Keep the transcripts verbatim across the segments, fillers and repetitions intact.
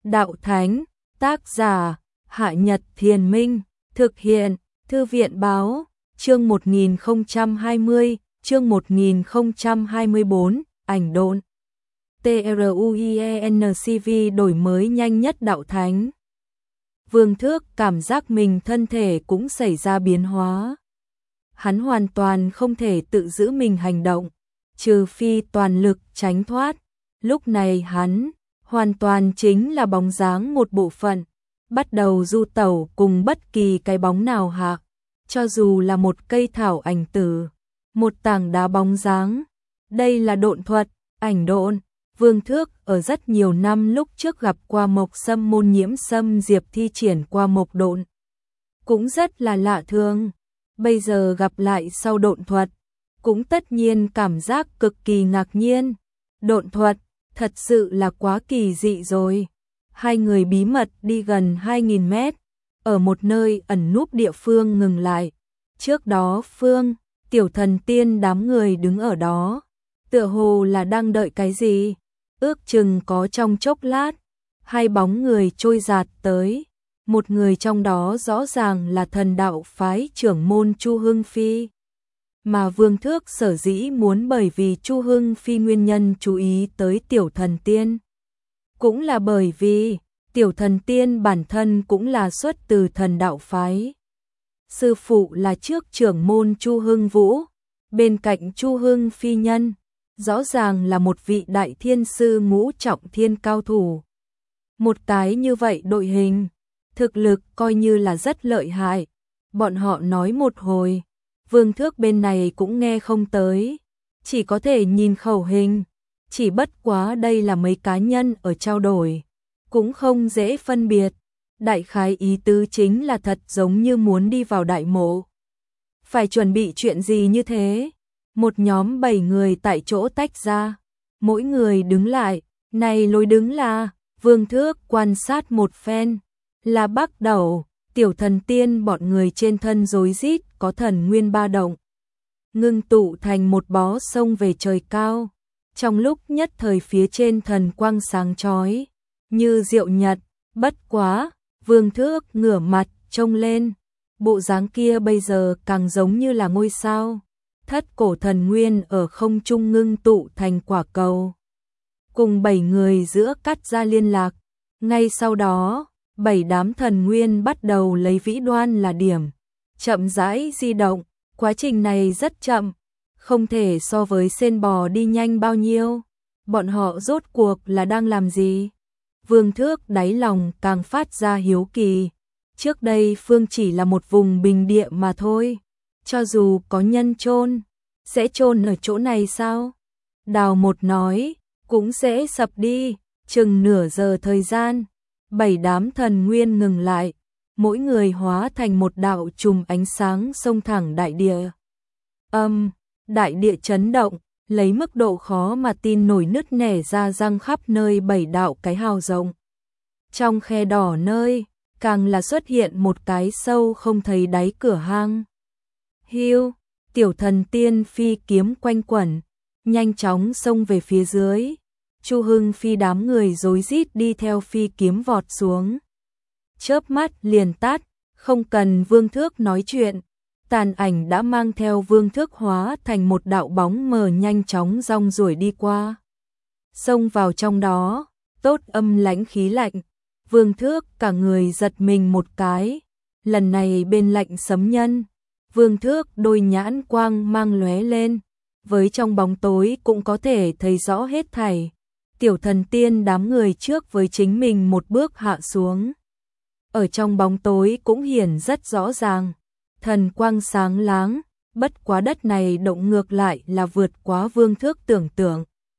Đạo Thánh, tác giả, Hạ Nhật Thiền Minh, thực hiện, Thư viện Báo, chương một nghìn không trăm hai mươi, chương một nghìn không trăm hai mươi tư, ảnh độn. TRUIENCV đổi mới nhanh nhất Đạo Thánh. Vương Thước cảm giác mình thân thể cũng xảy ra biến hóa. Hắn hoàn toàn không thể tự giữ mình hành động, trừ phi toàn lực tránh thoát. Lúc này hắn hoàn toàn chính là bóng dáng một bộ phận, bắt đầu du tẩu cùng bất kỳ cái bóng nào hạ, cho dù là một cây thảo ảnh tử, một tảng đá bóng dáng. Đây là độn thuật, ảnh độn. Vương Thước ở rất nhiều năm lúc trước gặp qua Mộc Sâm môn Nhiễm Sâm Diệp thi triển qua mộc độn, cũng rất là lạ thường. Bây giờ gặp lại sau độn thuật, cũng tất nhiên cảm giác cực kỳ ngạc nhiên. Độn thuật thật sự là quá kỳ dị rồi. Hai người bí mật đi gần hai nghìn mét, ở một nơi ẩn núp địa phương ngừng lại. Trước đó Phương, Tiểu Thần Tiên đám người đứng ở đó, tựa hồ là đang đợi cái gì. Ước chừng có trong chốc lát, hai bóng người trôi dạt tới. Một người trong đó rõ ràng là Thần Đạo phái trưởng môn Chu Hưng Phi. Mà Vương Thước sở dĩ muốn bởi vì Chu Hưng Phi nguyên nhân chú ý tới Tiểu Thần Tiên, cũng là bởi vì Tiểu Thần Tiên bản thân cũng là xuất từ Thần Đạo phái. Sư phụ là trước trưởng môn Chu Hưng Vũ, bên cạnh Chu Hưng Phi nhân, rõ ràng là một vị đại thiên sư ngũ trọng thiên cao thủ. Một cái như vậy đội hình, thực lực coi như là rất lợi hại. Bọn họ nói một hồi, Vương Thước bên này cũng nghe không tới, chỉ có thể nhìn khẩu hình. Chỉ bất quá đây là mấy cá nhân ở trao đổi, cũng không dễ phân biệt. Đại khái ý tứ chính là thật giống như muốn đi vào đại mộ. Phải chuẩn bị chuyện gì như thế? Một nhóm bảy người tại chỗ tách ra, mỗi người đứng lại. Này lối đứng là, Vương Thước quan sát một phen, là bắt đầu. Tiểu Thần Tiên bọn người trên thân rối rít có thần nguyên ba động, ngưng tụ thành một bó sông về trời cao. Trong lúc nhất thời phía trên thần quang sáng chói như diệu nhật. Bất quá, Vương Thước ngửa mặt trông lên, bộ dáng kia bây giờ càng giống như là ngôi sao. Thất cổ thần nguyên ở không trung ngưng tụ thành quả cầu, cùng bảy người giữa cắt ra liên lạc. Ngay sau đó, bảy đám thần nguyên bắt đầu lấy vĩ đoan là điểm, chậm rãi di động. Quá trình này rất chậm, không thể so với sên bò đi nhanh bao nhiêu. Bọn họ rốt cuộc là đang làm gì? Vương Thước đáy lòng càng phát ra hiếu kỳ. Trước đây Phương chỉ là một vùng bình địa mà thôi, cho dù có nhân chôn, sẽ chôn ở chỗ này sao? Đào một nói, cũng sẽ sập đi. Chừng nửa giờ thời gian, bảy đám thần nguyên ngừng lại, mỗi người hóa thành một đạo chùm ánh sáng xông thẳng đại địa. Âm, đại địa chấn động, lấy mức độ khó mà tin nổi nứt nẻ ra răng khắp nơi bảy đạo cái hào rộng. Trong khe đỏ nơi, càng là xuất hiện một cái sâu không thấy đáy cửa hang. Hiu, Tiểu Thần Tiên phi kiếm quanh quẩn, nhanh chóng xông về phía dưới. Chu Hưng Phi đám người rối rít đi theo phi kiếm vọt xuống. Chớp mắt liền tắt, không cần Vương Thước nói chuyện, tàn ảnh đã mang theo Vương Thước hóa thành một đạo bóng mờ nhanh chóng rong ruổi đi qua. Xông vào trong đó, tốt âm lãnh khí lạnh. Vương Thước cả người giật mình một cái, lần này bên lạnh sấm nhân. Vương Thước đôi nhãn quang mang lóe lên, với trong bóng tối cũng có thể thấy rõ hết thảy. Tiểu Thần Tiên đám người trước với chính mình một bước hạ xuống, ở trong bóng tối cũng hiển rất rõ ràng. Thần quang sáng láng, bất quá đất này động ngược lại là vượt quá Vương Thước tưởng tượng.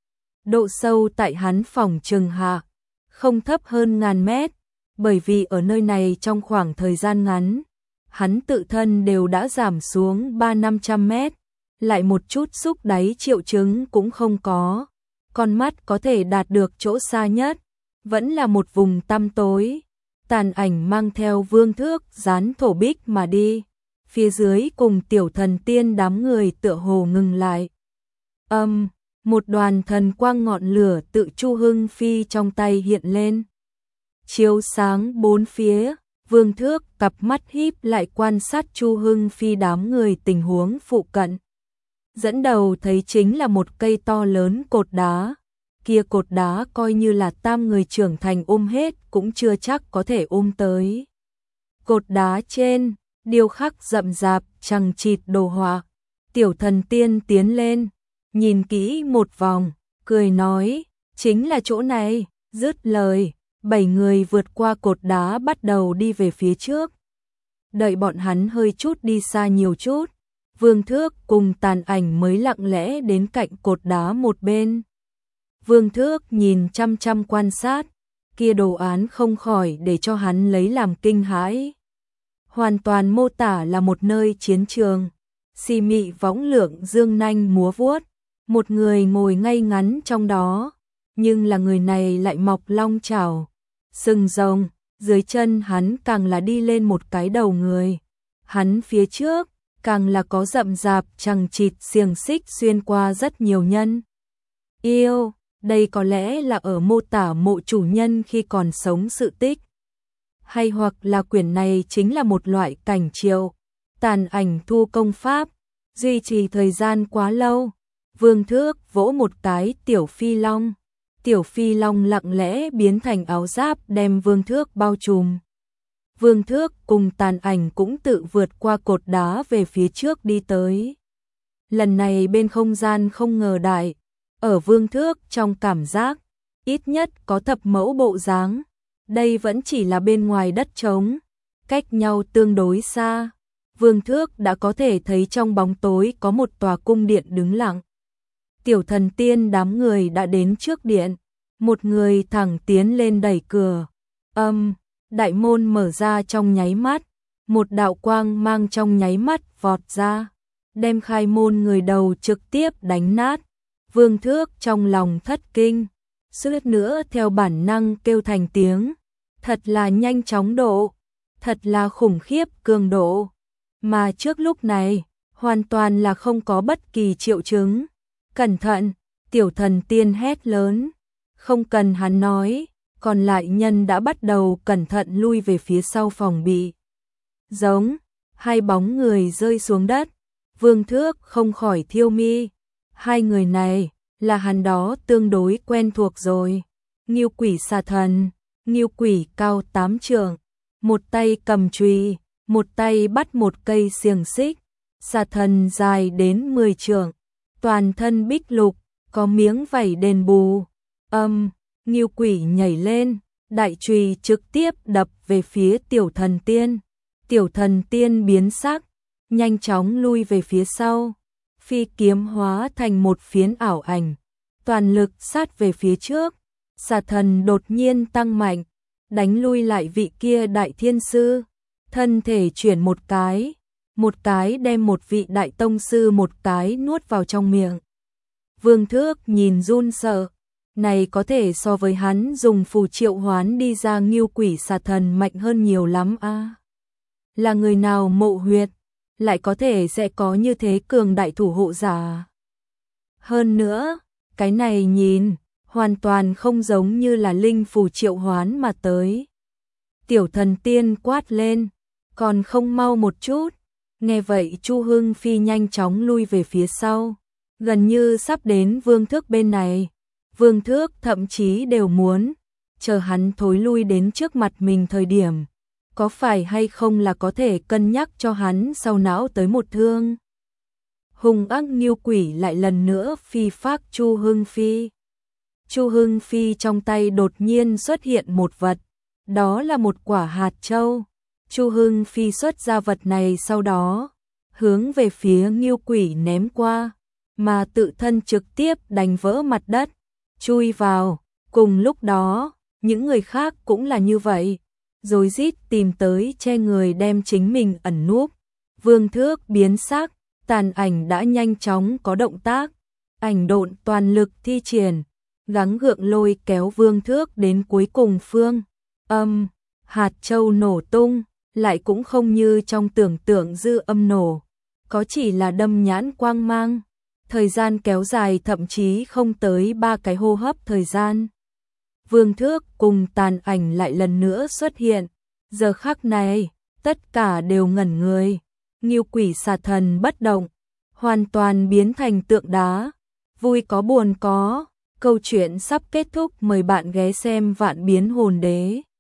Độ sâu tại hắn phòng trừng hạ, không thấp hơn ngàn mét, bởi vì ở nơi này trong khoảng thời gian ngắn, hắn tự thân đều đã giảm xuống ba năm trăm mét, lại một chút xúc đáy triệu chứng cũng không có. Con mắt có thể đạt được chỗ xa nhất, vẫn là một vùng tăm tối. Tàn ảnh mang theo Vương Thước dán thổ bích mà đi. Phía dưới cùng Tiểu Thần Tiên đám người tựa hồ ngừng lại. Âm, một đoàn thần quang ngọn lửa tự Chu Hưng Phi trong tay hiện lên. chiếu sáng bốn phía. Vương Thước cặp mắt híp lại quan sát Chu Hưng Phi đám người tình huống phụ cận. Dẫn đầu thấy chính là một cây to lớn cột đá. Kia cột đá coi như là tam người trưởng thành ôm hết cũng chưa chắc có thể ôm tới. Cột đá trên, điêu khắc rậm rạp, chằng chịt đồ họa. Tiểu Thần Tiên tiến lên, nhìn kỹ một vòng, cười nói, chính là chỗ này. Dứt lời, bảy người vượt qua cột đá bắt đầu đi về phía trước. Đợi bọn hắn hơi chút đi xa nhiều chút, Vương Thước cùng Tàn Ảnh mới lặng lẽ đến cạnh cột đá một bên. Vương Thước nhìn chăm chăm quan sát, kia đồ án không khỏi để cho hắn lấy làm kinh hãi. Hoàn toàn mô tả là một nơi chiến trường, xì mị võng lượng dương nanh múa vuốt, một người ngồi ngay ngắn trong đó, nhưng là người này lại mọc long chảo, sừng rồng, dưới chân hắn càng là đi lên một cái đầu người, hắn phía trước càng là có rậm rạp chằng chịt xiềng xích xuyên qua rất nhiều nhân. Yêu, đây có lẽ là ở mô tả mộ chủ nhân khi còn sống sự tích. Hay hoặc là quyển này chính là một loại cảnh triệu, Tàn Ảnh thu công pháp, duy trì thời gian quá lâu. Vương Thước vỗ một cái tiểu phi long, tiểu phi long lặng lẽ biến thành áo giáp đem Vương Thước bao trùm. Vương Thước cùng Tàn Ảnh cũng tự vượt qua cột đá về phía trước đi tới. Lần này bên không gian không ngờ đại, ở Vương Thước trong cảm giác, ít nhất có thập mẫu bộ dáng. Đây vẫn chỉ là bên ngoài đất trống, cách nhau tương đối xa. Vương Thước đã có thể thấy trong bóng tối có một tòa cung điện đứng lặng. Tiểu Thần Tiên đám người đã đến trước điện, một người thẳng tiến lên đẩy cửa. Âm, đại môn mở ra trong nháy mắt, một đạo quang mang trong nháy mắt vọt ra, đem khai môn người đầu trực tiếp đánh nát. Vương Thước trong lòng thất kinh, suýt nữa theo bản năng kêu thành tiếng, thật là nhanh chóng độ, thật là khủng khiếp cường độ, mà trước lúc này, hoàn toàn là không có bất kỳ triệu chứng. Cẩn thận, Tiểu Thần Tiên hét lớn, không cần hắn nói, còn lại nhân đã bắt đầu cẩn thận lui về phía sau phòng bị. Giống, hai bóng người rơi xuống đất, Vương Thước không khỏi thiêu mi, hai người này là hắn đó tương đối quen thuộc rồi. Ngưu Quỷ Xà Thần, Ngưu Quỷ cao tám trượng, một tay cầm chùy, một tay bắt một cây xiềng xích. Xà Thần dài đến mười trượng, toàn thân bích lục, có miếng vảy đền bù. Âm, Ngưu Quỷ nhảy lên, đại chùy trực tiếp đập về phía Tiểu Thần Tiên. Tiểu Thần Tiên biến sắc, nhanh chóng lui về phía sau. Phi kiếm hóa thành một phiến ảo ảnh, toàn lực sát về phía trước. Xà Thần đột nhiên tăng mạnh, đánh lui lại vị kia đại thiên sư, thân thể chuyển một cái, một cái đem một vị đại tông sư một cái nuốt vào trong miệng. Vương Thước nhìn run sợ, này có thể so với hắn dùng phù triệu hoán đi ra Ngưu Quỷ Xà Thần mạnh hơn nhiều lắm a. À, là người nào mộ huyệt, lại có thể sẽ có như thế cường đại thủ hộ giả. Hơn nữa, cái này nhìn, hoàn toàn không giống như là linh phù triệu hoán mà tới. Tiểu Thần Tiên quát lên, còn không mau một chút. Nghe vậy Chu Hưng Phi nhanh chóng lui về phía sau, gần như sắp đến Vương Thước bên này. Vương Thước thậm chí đều muốn, chờ hắn thối lui đến trước mặt mình thời điểm, có phải hay không là có thể cân nhắc cho hắn sau não tới một thương. Hung ác Ngưu Quỷ lại lần nữa phi phác Chu Hưng Phi. Chu Hưng Phi trong tay đột nhiên xuất hiện một vật, đó là một quả hạt châu. Chu Hưng Phi xuất ra vật này sau đó, hướng về phía Ngưu Quỷ ném qua, mà tự thân trực tiếp đánh vỡ mặt đất, chui vào. Cùng lúc đó, những người khác cũng là như vậy, rối rít tìm tới che người đem chính mình ẩn núp. Vương Thước biến sắc, Tàn Ảnh đã nhanh chóng có động tác, ảnh độn toàn lực thi triển, gắng gượng lôi kéo Vương Thước đến cuối cùng phương. Âm, hạt châu nổ tung, lại cũng không như trong tưởng tượng dư âm nổ, có chỉ là đâm nhãn quang mang, thời gian kéo dài thậm chí không tới ba cái hô hấp thời gian. Vương Thước cùng tàn ảnh lại lần nữa xuất hiện. Giờ khắc này, tất cả đều ngẩn người. Ngưu quỷ xà thần bất động, hoàn toàn biến thành tượng đá. Vui có buồn có, câu chuyện sắp kết thúc, mời bạn ghé xem Vạn Biến Hồn Đế.